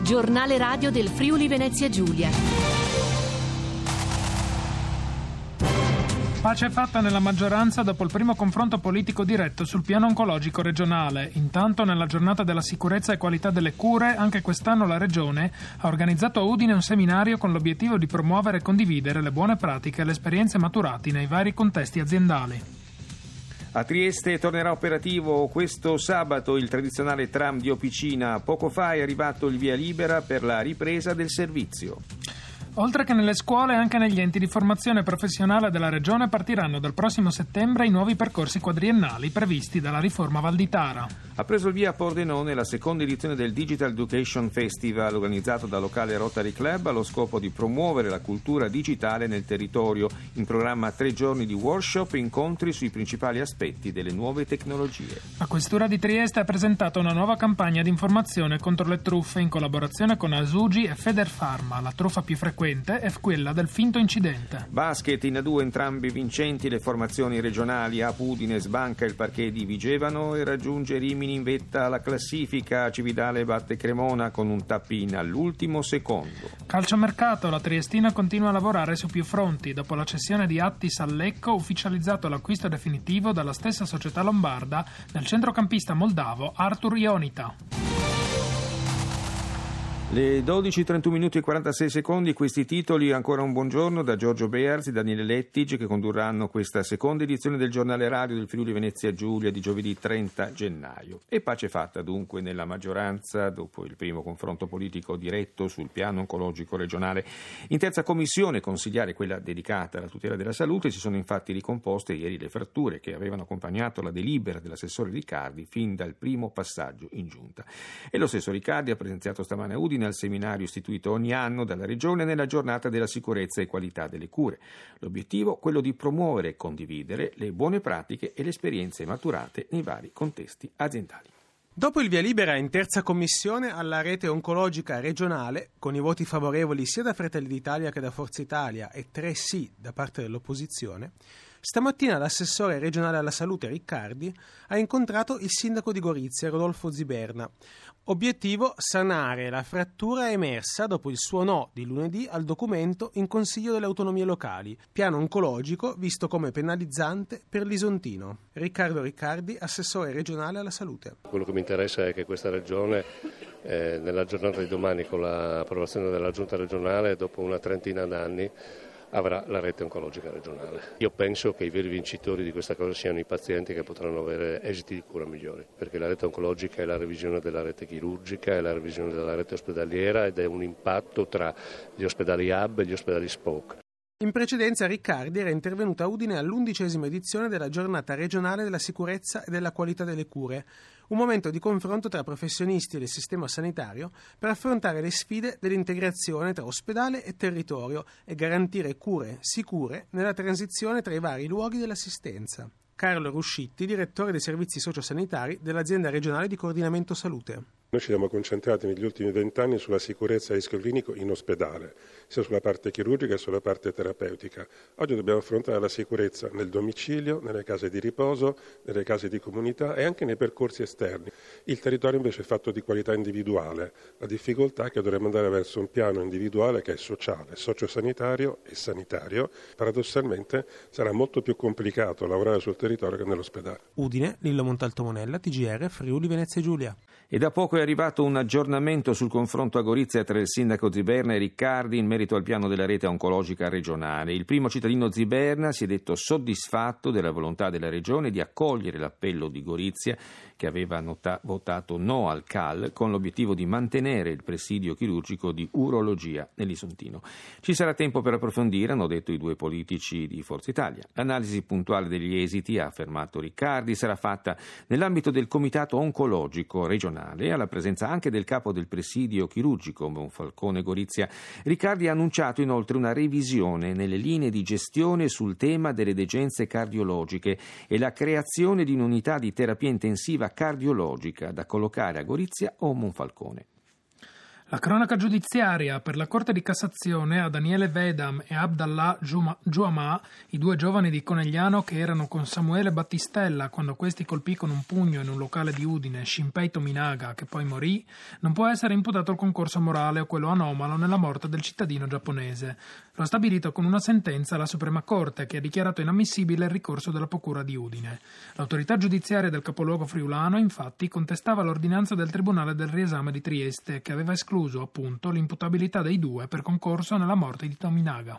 Giornale radio del Friuli Venezia Giulia. Pace fatta nella maggioranza dopo il primo confronto politico diretto sul piano oncologico regionale. Intanto, nella giornata della sicurezza e qualità delle cure, anche quest'anno la Regione ha organizzato a Udine un seminario con l'obiettivo di promuovere e condividere le buone pratiche e le esperienze maturate nei vari contesti aziendali. A Trieste tornerà operativo questo sabato il tradizionale tram di Opicina. Poco fa è arrivato il via libera per la ripresa del servizio. Oltre che nelle scuole, anche negli enti di formazione professionale della Regione partiranno dal prossimo settembre i nuovi percorsi quadriennali previsti dalla riforma Valditara. Ha preso il via a Pordenone la seconda edizione del Digital Education Festival, organizzato dal locale Rotary Club allo scopo di promuovere la cultura digitale nel territorio. In programma 3 giorni di workshop e incontri sui principali aspetti delle nuove tecnologie. La Questura di Trieste ha presentato una nuova campagna di informazione contro le truffe in collaborazione con Asugi e Federpharma. La truffa più frequente è quella del finto incidente. Basket in A2, entrambi vincenti le formazioni regionali. A Udine sbanca il parquet di Vigevano e raggiunge Rimini in vetta alla classifica. Cividale batte Cremona con un tap-in all'ultimo secondo. Calciomercato, la Triestina continua a lavorare su più fronti. Dopo la cessione di Attis al Lecco, ufficializzato l'acquisto definitivo dalla stessa società lombarda del centrocampista moldavo Artur Ionita. Le 12:31 minuti e 46 secondi, questi titoli. Ancora un buongiorno da Giorgio Bearzi e Daniele Lettig, che condurranno questa seconda edizione del giornale radio del Friuli Venezia Giulia di giovedì 30 gennaio. E pace fatta dunque nella maggioranza dopo il primo confronto politico diretto sul piano oncologico regionale. In terza commissione consigliare, quella dedicata alla tutela della salute, si sono infatti ricomposte ieri le fratture che avevano accompagnato la delibera dell'assessore Riccardi fin dal primo passaggio in giunta. E lo stesso Riccardi ha presenziato stamane a Udine al seminario istituito ogni anno dalla Regione nella giornata della sicurezza e qualità delle cure. L'obiettivo, quello di promuovere e condividere le buone pratiche e le esperienze maturate nei vari contesti aziendali. Dopo il via libera in terza commissione alla rete oncologica regionale, con i voti favorevoli sia da Fratelli d'Italia che da Forza Italia e 3 sì da parte dell'opposizione, stamattina l'assessore regionale alla salute Riccardi ha incontrato il sindaco di Gorizia Rodolfo Ziberna. Obiettivo: sanare la frattura emersa dopo il suo no di lunedì al documento in Consiglio delle Autonomie Locali, piano oncologico visto come penalizzante per l'Isontino. Riccardo Riccardi, assessore regionale alla salute. Quello che mi interessa è che questa regione, nella giornata di domani, con l'approvazione della giunta regionale, dopo una trentina d'anni, avrà la rete oncologica regionale. Io penso che i veri vincitori di questa cosa siano i pazienti, che potranno avere esiti di cura migliori, perché la rete oncologica è la revisione della rete chirurgica, è la revisione della rete ospedaliera ed è un impatto tra gli ospedali hub e gli ospedali spoke. In precedenza Riccardi era intervenuta a Udine all'11ª edizione della giornata regionale della sicurezza e della qualità delle cure, un momento di confronto tra professionisti del sistema sanitario per affrontare le sfide dell'integrazione tra ospedale e territorio e garantire cure sicure nella transizione tra i vari luoghi dell'assistenza. Carlo Ruscitti, direttore dei servizi sociosanitari dell'azienda regionale di coordinamento salute. Noi ci siamo concentrati negli ultimi 20 anni sulla sicurezza e rischio clinico in ospedale, sia sulla parte chirurgica che sulla parte terapeutica. Oggi dobbiamo affrontare la sicurezza nel domicilio, nelle case di riposo, nelle case di comunità e anche nei percorsi esterni. Il territorio invece è fatto di qualità individuale. La difficoltà è che dovremmo andare verso un piano individuale che è sociale, sociosanitario e sanitario. Paradossalmente sarà molto più complicato lavorare sul territorio che nell'ospedale. Udine, Lillo Montalto Monella, TGR, Friuli Venezia Giulia. E da poco è arrivato un aggiornamento sul confronto a Gorizia tra il sindaco Ziberna e Riccardi in merito al piano della rete oncologica regionale. Il primo cittadino Ziberna si è detto soddisfatto della volontà della regione di accogliere l'appello di Gorizia, che aveva votato no al CAL, con l'obiettivo di mantenere il presidio chirurgico di urologia nell'Isontino. Ci sarà tempo per approfondire, hanno detto i due politici di Forza Italia. L'analisi puntuale degli esiti, ha affermato Riccardi, sarà fatta nell'ambito del comitato oncologico regionale, alla presenza anche del capo del presidio chirurgico Monfalcone Gorizia. Riccardi ha annunciato inoltre una revisione nelle linee di gestione sul tema delle degenze cardiologiche e la creazione di un'unità di terapia intensiva cardiologica da collocare a Gorizia o Monfalcone. La cronaca giudiziaria per la Corte di Cassazione a Daniele Vedam e Abdallah Juama, i due giovani di Conegliano che erano con Samuele Battistella quando questi colpì con un pugno in un locale di Udine Shinpei Tominaga, che poi morì, non può essere imputato il concorso morale o quello anomalo nella morte del cittadino giapponese. Lo ha stabilito con una sentenza la Suprema Corte, che ha dichiarato inammissibile il ricorso della Procura di Udine. L'autorità giudiziaria del capoluogo friulano, infatti, contestava l'ordinanza del Tribunale del Riesame di Trieste, che aveva escluso appunto l'imputabilità dei due per concorso nella morte di Tominaga.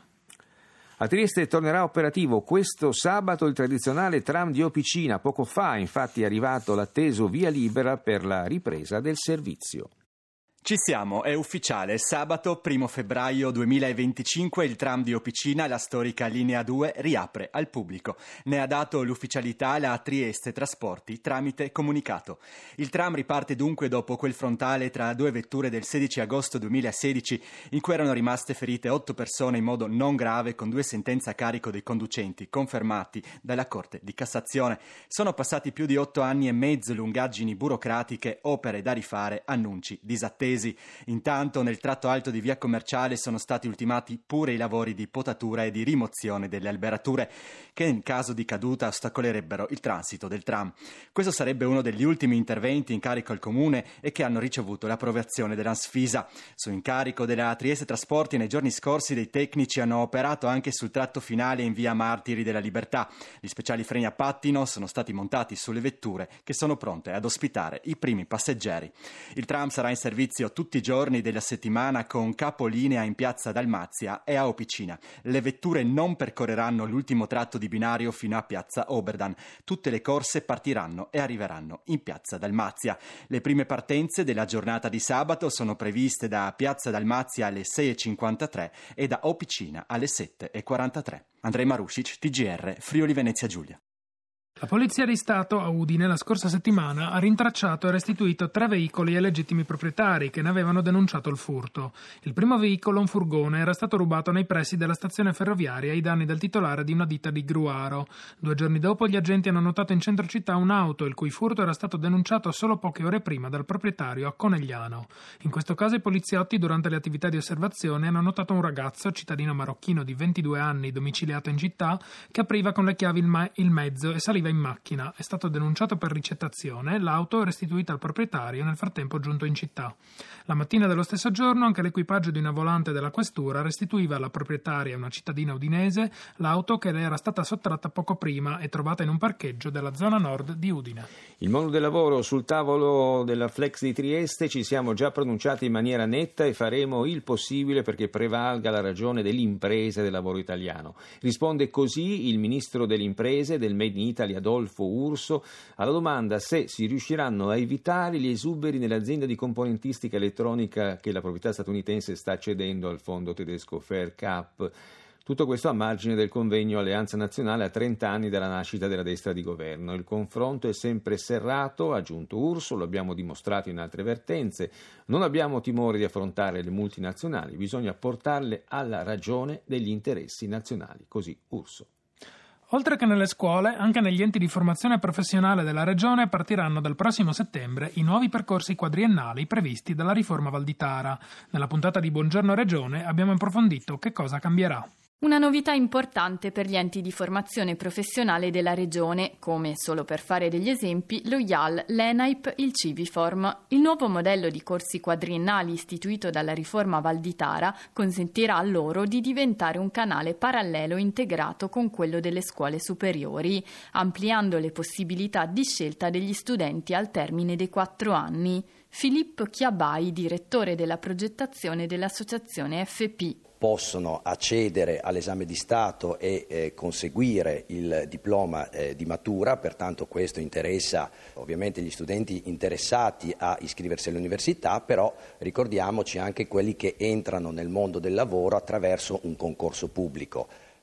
A Trieste tornerà operativo questo sabato il tradizionale tram di Opicina. Poco fa, infatti, è arrivato l'atteso via libera per la ripresa del servizio. Ci siamo, è ufficiale. Sabato 1 febbraio 2025 il tram di Opicina, la storica linea 2, riapre al pubblico. Ne ha dato l'ufficialità la Trieste Trasporti tramite comunicato. Il tram riparte dunque dopo quel frontale tra due vetture del 16 agosto 2016 in cui erano rimaste ferite 8 persone in modo non grave, con 2 sentenze a carico dei conducenti confermati dalla Corte di Cassazione. Sono passati più di 8 anni e mezzo, lungaggini burocratiche, opere da rifare, annunci disattesi. Intanto nel tratto alto di via Commerciale sono stati ultimati pure i lavori di potatura e di rimozione delle alberature che in caso di caduta ostacolerebbero il transito del tram. Questo sarebbe uno degli ultimi interventi in carico al Comune e che hanno ricevuto l'approvazione dell'Ansfisa. Su incarico della Trieste Trasporti nei giorni scorsi dei tecnici hanno operato anche sul tratto finale in via Martiri della Libertà. Gli speciali freni a pattino sono stati montati sulle vetture che sono pronte ad ospitare i primi passeggeri. Il tram sarà in servizio tutti i giorni della settimana con capolinea in piazza Dalmazia e a Opicina. Le vetture non percorreranno l'ultimo tratto di binario fino a piazza Oberdan. Tutte le corse partiranno e arriveranno in piazza Dalmazia. Le prime partenze della giornata di sabato sono previste da piazza Dalmazia alle 6.53 e da Opicina alle 7.43. Andrei Marusic, TGR, Friuli Venezia Giulia. La Polizia di Stato a Udine la scorsa settimana ha rintracciato e restituito 3 veicoli ai legittimi proprietari che ne avevano denunciato il furto. Il primo veicolo, un furgone, era stato rubato nei pressi della stazione ferroviaria ai danni del titolare di una ditta di Gruaro. 2 giorni dopo gli agenti hanno notato in centro città un'auto il cui furto era stato denunciato solo poche ore prima dal proprietario a Conegliano. In questo caso i poliziotti, durante le attività di osservazione, hanno notato un ragazzo, cittadino marocchino di 22 anni, domiciliato in città, che apriva con le chiavi il mezzo e saliva in macchina. È stato denunciato per ricettazione, l'auto è restituita al proprietario nel frattempo giunto in città. La mattina dello stesso giorno anche l'equipaggio di una volante della questura restituiva alla proprietaria, una cittadina udinese, l'auto che le era stata sottratta poco prima e trovata in un parcheggio della zona nord di Udine. Il mondo del lavoro sul tavolo della Flex di Trieste ci siamo già pronunciati in maniera netta e faremo il possibile perché prevalga la ragione dell'impresa e del lavoro italiano. Risponde così il ministro delle imprese e del Made in Italy Adolfo Urso alla domanda se si riusciranno a evitare gli esuberi nell'azienda di componentistica elettronica che la proprietà statunitense sta cedendo al fondo tedesco Faircap. Tutto questo a margine del convegno Alleanza Nazionale a 30 anni dalla nascita della destra di governo. Il confronto è sempre serrato, ha aggiunto Urso, lo abbiamo dimostrato in altre vertenze. Non abbiamo timore di affrontare le multinazionali, bisogna portarle alla ragione degli interessi nazionali. Così Urso. Oltre che nelle scuole, anche negli enti di formazione professionale della Regione partiranno dal prossimo settembre i nuovi percorsi quadriennali previsti dalla riforma Valditara. Nella puntata di Buongiorno Regione abbiamo approfondito che cosa cambierà. Una novità importante per gli enti di formazione professionale della Regione, come, solo per fare degli esempi, lo IAL, l'ENAIP, il Civiform. Il nuovo modello di corsi quadriennali istituito dalla riforma Valditara consentirà loro di diventare un canale parallelo integrato con quello delle scuole superiori, ampliando le possibilità di scelta degli studenti al termine dei 4 anni. Filippo Chiabai, direttore della progettazione dell'associazione FP. Possono accedere all'esame di Stato e conseguire il diploma di matura, pertanto questo interessa ovviamente gli studenti interessati a iscriversi all'università, però ricordiamoci anche quelli che entrano nel mondo del lavoro attraverso un concorso pubblico.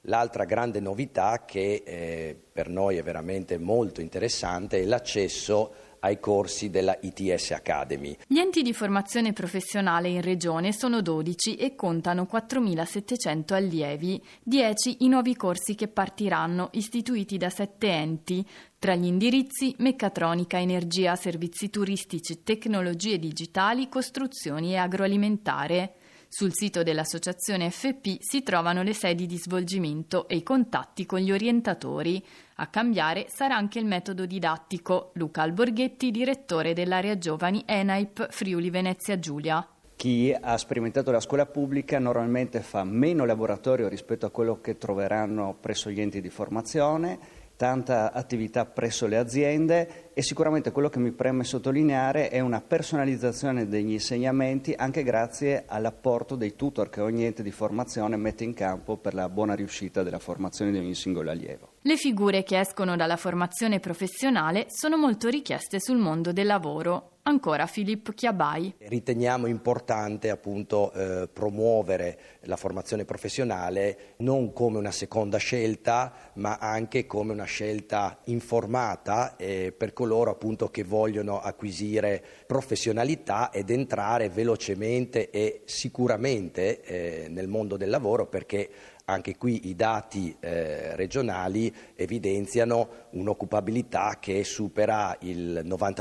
L'altra grande novità che per noi è veramente molto interessante è l'accesso ai corsi della ITS Academy. Gli enti di formazione professionale in regione sono 12 e contano 4.700 allievi, 10 i nuovi corsi che partiranno, istituiti da 7 enti. Tra gli indirizzi: meccatronica, energia, servizi turistici, tecnologie digitali, costruzioni e agroalimentare. Sul sito dell'associazione FP si trovano le sedi di svolgimento e i contatti con gli orientatori. A cambiare sarà anche il metodo didattico. Luca Alborghetti, direttore dell'area giovani ENAIP Friuli Venezia Giulia. Chi ha sperimentato la scuola pubblica normalmente fa meno laboratorio rispetto a quello che troveranno presso gli enti di formazione, tanta attività presso le aziende, e sicuramente quello che mi preme sottolineare è una personalizzazione degli insegnamenti, anche grazie all'apporto dei tutor che ogni ente di formazione mette in campo per la buona riuscita della formazione di ogni singolo allievo. Le figure che escono dalla formazione professionale sono molto richieste sul mondo del lavoro. Ancora Filippo Chiabai. Riteniamo importante appunto promuovere la formazione professionale non come una seconda scelta, ma anche come una scelta informata per coloro appunto che vogliono acquisire professionalità ed entrare velocemente e sicuramente nel mondo del lavoro, perché anche qui i dati regionali evidenziano un'occupabilità che supera il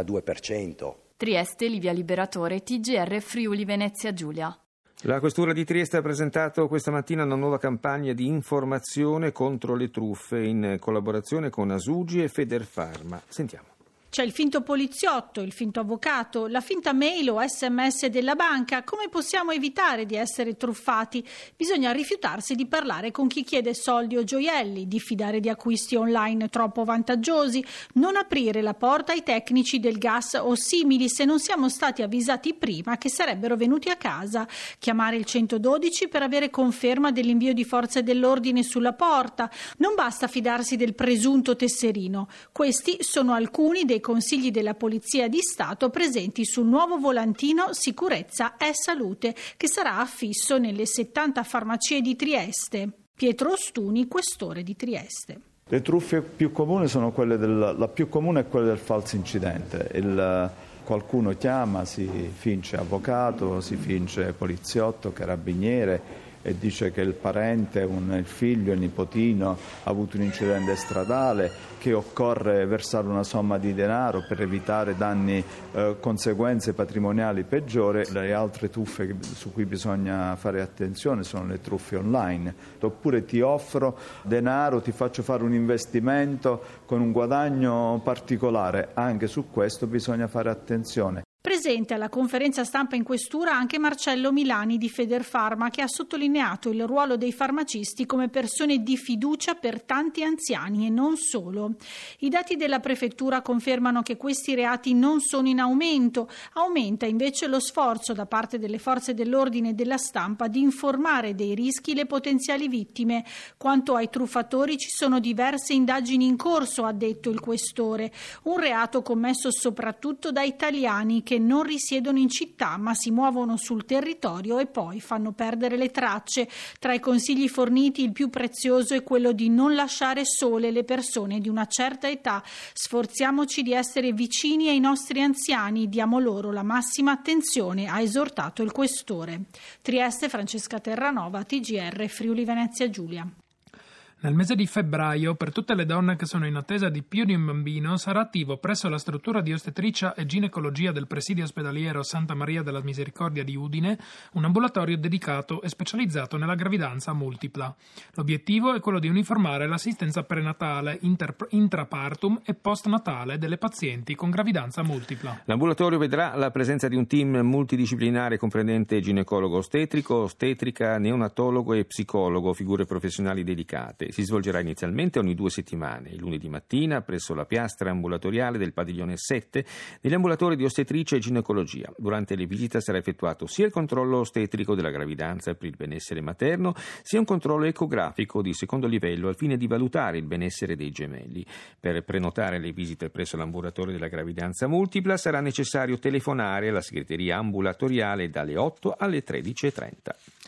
92%. Trieste, Livia Liberatore, TGR Friuli Venezia Giulia. La Questura di Trieste ha presentato questa mattina una nuova campagna di informazione contro le truffe in collaborazione con Asugi e Federfarma. Sentiamo. C'è il finto poliziotto, il finto avvocato, la finta mail o SMS della banca. Come possiamo evitare di essere truffati? Bisogna rifiutarsi di parlare con chi chiede soldi o gioielli, diffidare di acquisti online troppo vantaggiosi, non aprire la porta ai tecnici del gas o simili se non siamo stati avvisati prima che sarebbero venuti a casa, chiamare il 112 per avere conferma dell'invio di forze dell'ordine sulla porta. Non basta fidarsi del presunto tesserino. Questi sono alcuni dei consigli della Polizia di Stato presenti sul nuovo volantino Sicurezza e Salute, che sarà affisso nelle 70 farmacie di Trieste. Pietro Ostuni, questore di Trieste. Le truffe più comuni sono quelle la più comune è quella del falso incidente. Qualcuno chiama, si finge avvocato, si finge poliziotto, carabiniere e dice che il parente, il figlio, il nipotino ha avuto un incidente stradale, che occorre versare una somma di denaro per evitare danni, conseguenze patrimoniali peggiori. Le altre truffe su cui bisogna fare attenzione sono le truffe online. Oppure ti offro denaro, ti faccio fare un investimento con un guadagno particolare. Anche su questo bisogna fare attenzione. Presente alla conferenza stampa in questura anche Marcello Milani di Federfarma, che ha sottolineato il ruolo dei farmacisti come persone di fiducia per tanti anziani e non solo. I dati della prefettura confermano che questi reati non sono in aumento, aumenta invece lo sforzo da parte delle forze dell'ordine e della stampa di informare dei rischi le potenziali vittime. Quanto ai truffatori ci sono diverse indagini in corso, ha detto il questore, un reato commesso soprattutto da italiani che non risiedono in città ma si muovono sul territorio e poi fanno perdere le tracce. Tra i consigli forniti il più prezioso è quello di non lasciare sole le persone di una certa età. Sforziamoci di essere vicini ai nostri anziani, diamo loro la massima attenzione, ha esortato il questore. Trieste, Francesca Terranova, TGR Friuli Venezia Giulia. Nel mese di febbraio, per tutte le donne che sono in attesa di più di un bambino, sarà attivo presso la struttura di ostetricia e ginecologia del presidio ospedaliero Santa Maria della Misericordia di Udine un ambulatorio dedicato e specializzato nella gravidanza multipla. L'obiettivo è quello di uniformare l'assistenza prenatale, intrapartum e postnatale delle pazienti con gravidanza multipla. L'ambulatorio vedrà la presenza di un team multidisciplinare comprendente ginecologo ostetrico, ostetrica, neonatologo e psicologo, figure professionali dedicate. Si svolgerà inizialmente ogni 2 settimane, il lunedì mattina presso la piastra ambulatoriale del padiglione 7 negli ambulatori di ostetricia e ginecologia. Durante le visite sarà effettuato sia il controllo ostetrico della gravidanza per il benessere materno, sia un controllo ecografico di secondo livello al fine di valutare il benessere dei gemelli. Per prenotare le visite presso l'ambulatorio della gravidanza multipla sarà necessario telefonare alla segreteria ambulatoriale dalle 8 alle 13:30.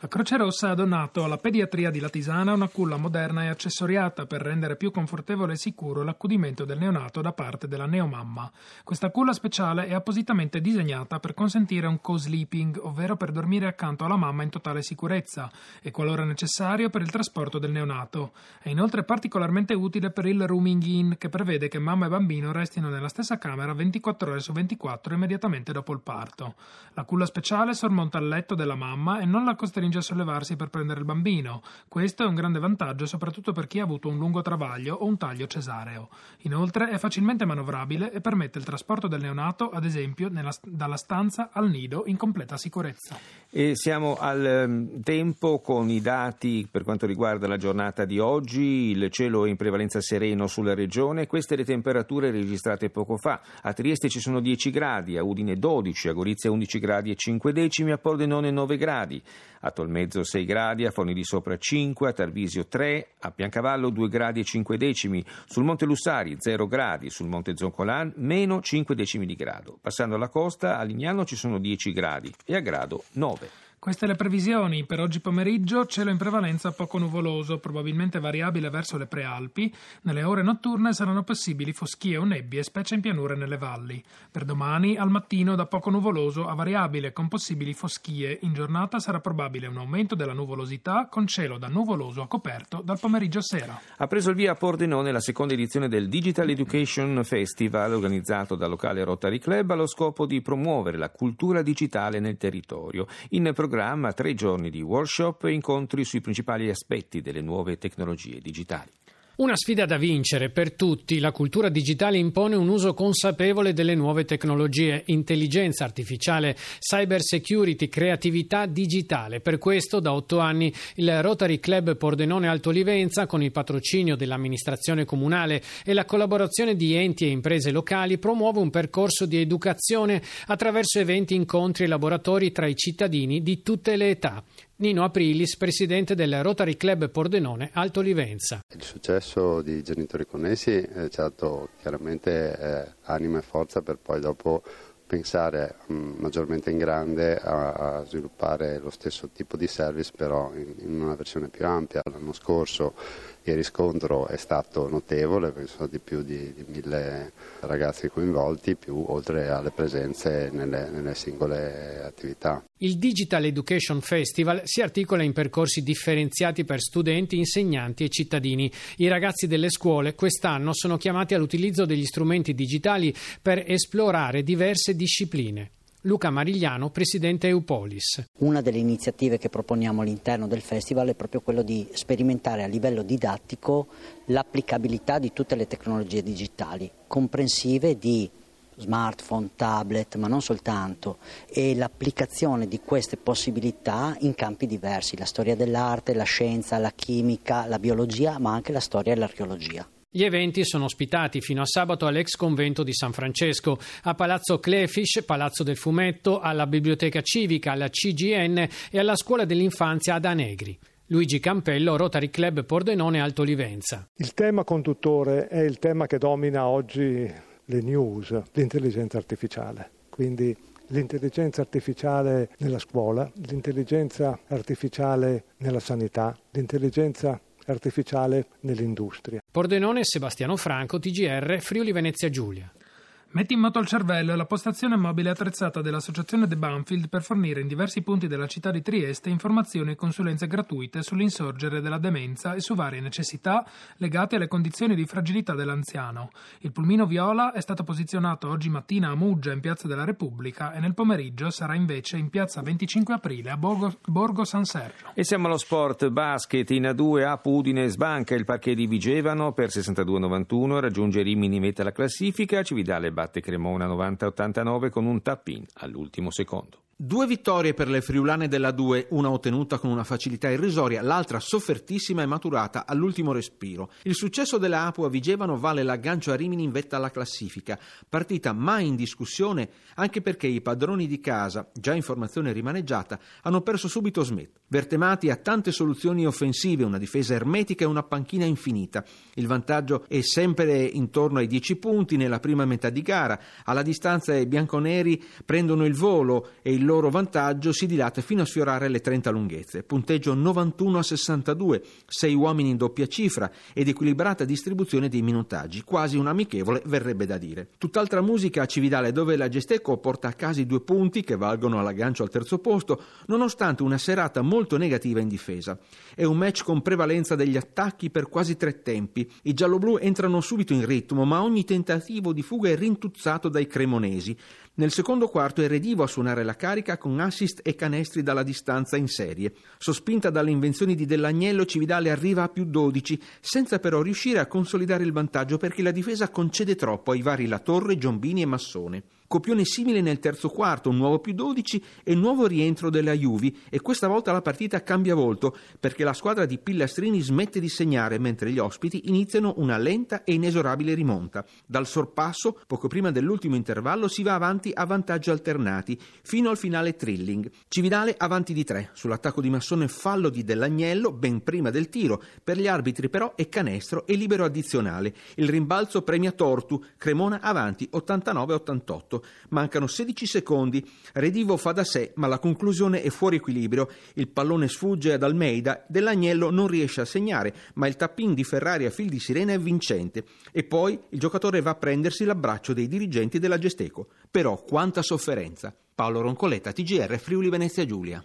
La Croce Rossa ha donato alla pediatria di Latisana una culla moderna e accessoriata per rendere più confortevole e sicuro l'accudimento del neonato da parte della neomamma. Questa culla speciale è appositamente disegnata per consentire un co-sleeping, ovvero per dormire accanto alla mamma in totale sicurezza e, qualora necessario, per il trasporto del neonato. È inoltre particolarmente utile per il rooming in, che prevede che mamma e bambino restino nella stessa camera 24 ore su 24 immediatamente dopo il parto. La culla speciale sormonta il letto della mamma e non la costringe a sollevarsi per prendere il bambino. Questo è un grande vantaggio soprattutto per chi ha avuto un lungo travaglio o un taglio cesareo. Inoltre è facilmente manovrabile e permette il trasporto del neonato, ad esempio, dalla stanza al nido in completa sicurezza. E siamo al tempo con i dati per quanto riguarda la giornata di oggi. Il cielo è in prevalenza sereno sulla regione, queste le temperature registrate poco fa. A Trieste ci sono 10 gradi, a Udine 12, a Gorizia 11 gradi e 5 decimi, a Pordenone 9 gradi. A Tolmezzo 6 gradi, a Forni di Sopra 5, a Tarvisio 3, a Piancavallo 2 gradi e 5 decimi, sul Monte Lussari 0 gradi, sul Monte Zoncolan meno 5 decimi di grado. Passando alla costa, a Lignano ci sono 10 gradi e a Grado 9. Queste le previsioni. Per oggi pomeriggio cielo in prevalenza poco nuvoloso, probabilmente variabile verso le prealpi. Nelle ore notturne saranno possibili foschie o nebbie, specie in pianure e nelle valli. Per domani al mattino da poco nuvoloso a variabile con possibili foschie. In giornata sarà probabile un aumento della nuvolosità con cielo da nuvoloso a coperto dal pomeriggio a sera. Ha preso il via a Pordenone la seconda edizione del Digital Education Festival organizzato dal locale Rotary Club allo scopo di promuovere la cultura digitale nel territorio. In programma 3 giorni di workshop e incontri sui principali aspetti delle nuove tecnologie digitali. Una sfida da vincere per tutti. La cultura digitale impone un uso consapevole delle nuove tecnologie, intelligenza artificiale, cyber security, creatività digitale. Per questo, da 8 anni, il Rotary Club Pordenone Alto Livenza, con il patrocinio dell'amministrazione comunale e la collaborazione di enti e imprese locali, promuove un percorso di educazione attraverso eventi, incontri e laboratori tra i cittadini di tutte le età. Nino Aprilis, presidente del Rotary Club Pordenone Alto Livenza. Il successo di Genitori Connessi ci ha dato chiaramente anima e forza per poi dopo pensare maggiormente in grande a sviluppare lo stesso tipo di service però in una versione più ampia. L'anno scorso il riscontro è stato notevole, penso di più di 1000 ragazzi coinvolti, più oltre alle presenze nelle singole attività. Il Digital Education Festival si articola in percorsi differenziati per studenti, insegnanti e cittadini. I ragazzi delle scuole quest'anno sono chiamati all'utilizzo degli strumenti digitali per esplorare diverse discipline. Luca Marigliano, presidente Eupolis. Una delle iniziative che proponiamo all'interno del festival è proprio quello di sperimentare a livello didattico l'applicabilità di tutte le tecnologie digitali, comprensive di smartphone, tablet, ma non soltanto, e l'applicazione di queste possibilità in campi diversi, la storia dell'arte, la scienza, la chimica, la biologia, ma anche la storia e l'archeologia. Gli eventi sono ospitati fino a sabato all'ex convento di San Francesco, a Palazzo Clefish, Palazzo del Fumetto, alla Biblioteca Civica, alla CGN e alla Scuola dell'Infanzia ad Anegri. Luigi Campello, Rotary Club Pordenone Alto Livenza. Il tema conduttore è il tema che domina oggi le news, l'intelligenza artificiale. Quindi l'intelligenza artificiale nella scuola, l'intelligenza artificiale nella sanità, l'intelligenza artificiale nell'industria. Pordenone, Sebastiano Franco, TGR, Friuli Venezia Giulia. Metti in moto il cervello è la postazione mobile attrezzata dell'associazione De Banfield per fornire in diversi punti della città di Trieste informazioni e consulenze gratuite sull'insorgere della demenza e su varie necessità legate alle condizioni di fragilità dell'anziano. Il pulmino viola è stato posizionato oggi mattina a Muggia in Piazza della Repubblica e nel pomeriggio sarà invece in Piazza 25 Aprile a Borgo San Sergio. E siamo allo sport basket. In A2 Apu Udine sbanca il parquet di Vigevano per 62-91, raggiunge Rimini mette la classifica, Cividale batte Cremona 90-89 con un tap-in all'ultimo secondo. 2 vittorie per le friulane della 2, una ottenuta con una facilità irrisoria, l'altra soffertissima e maturata all'ultimo respiro. Il successo della Apu a Vigevano vale l'aggancio a Rimini in vetta alla classifica, partita mai in discussione anche perché i padroni di casa, già in formazione rimaneggiata, hanno perso subito Smith. Bertemati ha tante soluzioni offensive, una difesa ermetica e una panchina infinita. Il vantaggio è sempre intorno ai 10 punti nella prima metà di gara. Alla distanza i bianconeri prendono il volo e il loro vantaggio si dilata fino a sfiorare le 30 lunghezze. Punteggio 91-62, 6 uomini in doppia cifra ed equilibrata distribuzione dei minutaggi, quasi un amichevole verrebbe da dire. Tutt'altra musica a Cividale, dove la Gesteco porta a casa i 2 punti che valgono all'aggancio al terzo posto, nonostante una serata molto negativa in difesa. È un match con prevalenza degli attacchi per quasi 3 tempi. I gialloblu entrano subito in ritmo, ma ogni tentativo di fuga è rintuzzato dai cremonesi. Nel secondo quarto è Redivo a suonare la carica con assist e canestri dalla distanza in serie. Sospinta dalle invenzioni di Dell'Agnello, Cividale arriva a più 12, senza però riuscire a consolidare il vantaggio perché la difesa concede troppo ai vari Latorre, Giombini e Massone. Copione simile nel terzo quarto, un nuovo più 12 e nuovo rientro della Juvi, e questa volta la partita cambia volto perché la squadra di Pillastrini smette di segnare mentre gli ospiti iniziano una lenta e inesorabile rimonta. Dal sorpasso, poco prima dell'ultimo intervallo, si va avanti a vantaggi alternati fino al finale thrilling. Cividale avanti di 3, sull'attacco di Massone fallo di Dell'Agnello ben prima del tiro, per gli arbitri però è canestro e libero addizionale. Il rimbalzo premia Tortu, Cremona avanti 89-88. Mancano 16 secondi, Redivo fa da sé ma la conclusione è fuori equilibrio, il pallone sfugge ad Almeida, Dell'Agnello non riesce a segnare ma il tap-in di Ferrari a fil di sirena è vincente e poi il giocatore va a prendersi l'abbraccio dei dirigenti della Gesteco. Però quanta sofferenza. Paolo Roncoletta, TGR Friuli Venezia Giulia.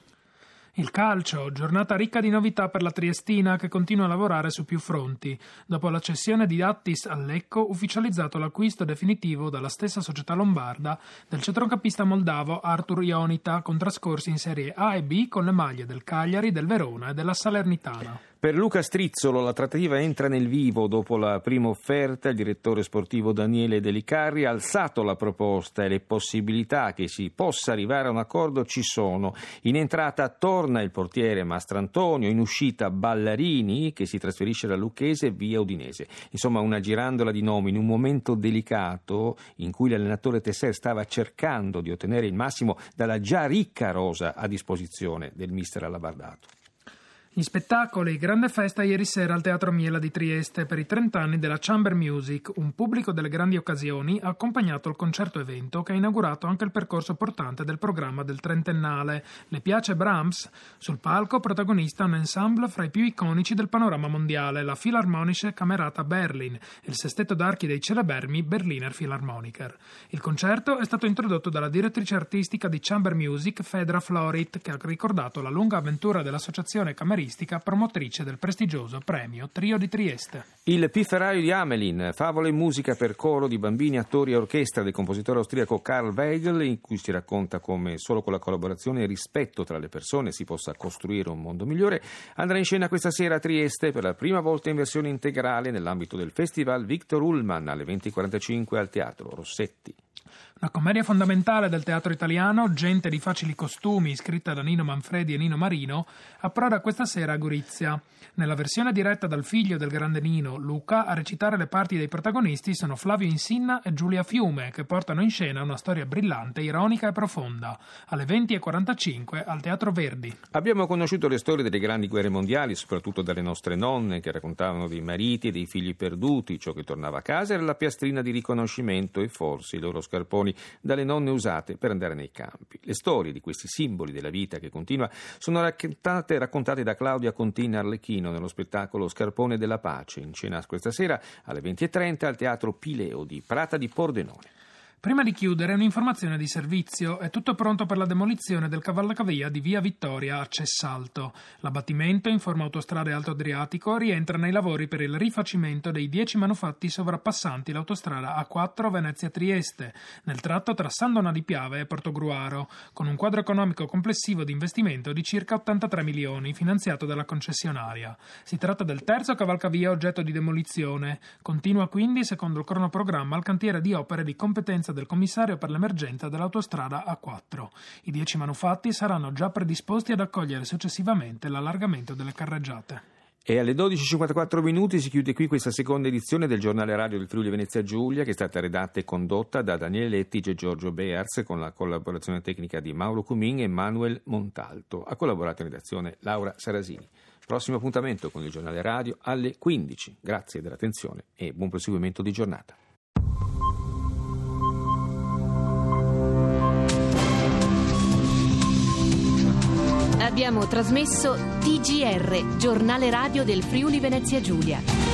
Il calcio, giornata ricca di novità per la Triestina che continua a lavorare su più fronti. Dopo la cessione di Attis al Lecco, ufficializzato l'acquisto definitivo dalla stessa società lombarda del centrocampista moldavo Artur Ionita, con trascorsi in Serie A e B con le maglie del Cagliari, del Verona e della Salernitana. Per Luca Strizzolo la trattativa entra nel vivo. Dopo la prima offerta, il direttore sportivo Daniele Delicarri ha alzato la proposta e le possibilità che si possa arrivare a un accordo ci sono. In entrata torna il portiere Mastrantonio, in uscita Ballarini che si trasferisce da Lucchese via Udinese. Insomma, una girandola di nomi in un momento delicato in cui l'allenatore Tesser stava cercando di ottenere il massimo dalla già ricca rosa a disposizione del mister Alabardato. Gli spettacoli, grande festa ieri sera al Teatro Miela di Trieste per i 30 anni della Chamber Music, un pubblico delle grandi occasioni ha accompagnato il concerto evento che ha inaugurato anche il percorso portante del programma del trentennale. Le piace Brahms? Sul palco protagonista un ensemble fra i più iconici del panorama mondiale, la Philharmonische Camerata Berlin e il sestetto d'archi dei celeberrimi Berliner Philharmoniker. Il concerto è stato introdotto dalla direttrice artistica di Chamber Music, Fedra Florit, che ha ricordato la lunga avventura dell'associazione cameristica promotrice del prestigioso premio Trio di Trieste. Il Pifferaio di Hamelin, favole e musica per coro di bambini, attori e orchestra del compositore austriaco Karl Weigl, in cui si racconta come solo con la collaborazione e il rispetto tra le persone si possa costruire un mondo migliore, andrà in scena questa sera a Trieste per la prima volta in versione integrale nell'ambito del Festival Victor Ullmann alle 20:45 al Teatro Rossetti. Una commedia fondamentale del teatro italiano, Gente di facili costumi, scritta da Nino Manfredi e Nino Marino, approda questa sera a Gorizia. Nella versione diretta dal figlio del grande Nino, Luca, a recitare le parti dei protagonisti sono Flavio Insinna e Giulia Fiume, che portano in scena una storia brillante, ironica e profonda. Alle 20:45 al Teatro Verdi. Abbiamo conosciuto le storie delle grandi guerre mondiali, soprattutto dalle nostre nonne, che raccontavano dei mariti e dei figli perduti. Ciò che tornava a casa era la piastrina di riconoscimento e forse i loro scarponi dalle nonne usate per andare nei campi. Le storie di questi simboli della vita che continua sono raccontate da Claudia Contina Arlecchino nello spettacolo Scarpone della Pace, in scena questa sera alle 20:30 al Teatro Pileo di Prata di Pordenone. Prima di chiudere, un'informazione di servizio. È tutto pronto per la demolizione del cavalcavia di via Vittoria a Cessalto. L'abbattimento, in forma autostrada Alto Adriatico, rientra nei lavori per il rifacimento dei 10 manufatti sovrappassanti l'autostrada A4 Venezia-Trieste, nel tratto tra San Donà di Piave e Portogruaro, con un quadro economico complessivo di investimento di circa 83 milioni, finanziato dalla concessionaria. Si tratta del terzo cavalcavia oggetto di demolizione. Continua quindi, secondo il cronoprogramma, il cantiere di opere di competenza del commissario per l'emergenza dell'autostrada A4. I 10 manufatti saranno già predisposti ad accogliere successivamente l'allargamento delle carreggiate. E alle 12:54 si chiude qui questa seconda edizione del giornale radio del Friuli Venezia Giulia, che è stata redatta e condotta da Daniele Lettige e Giorgio Bears, con la collaborazione tecnica di Mauro Cumin e Manuel Montalto. Ha collaborato in redazione Laura Sarasini. Prossimo appuntamento con il giornale radio alle 15. Grazie dell'attenzione e buon proseguimento di giornata. Abbiamo trasmesso TGR, giornale radio del Friuli Venezia Giulia.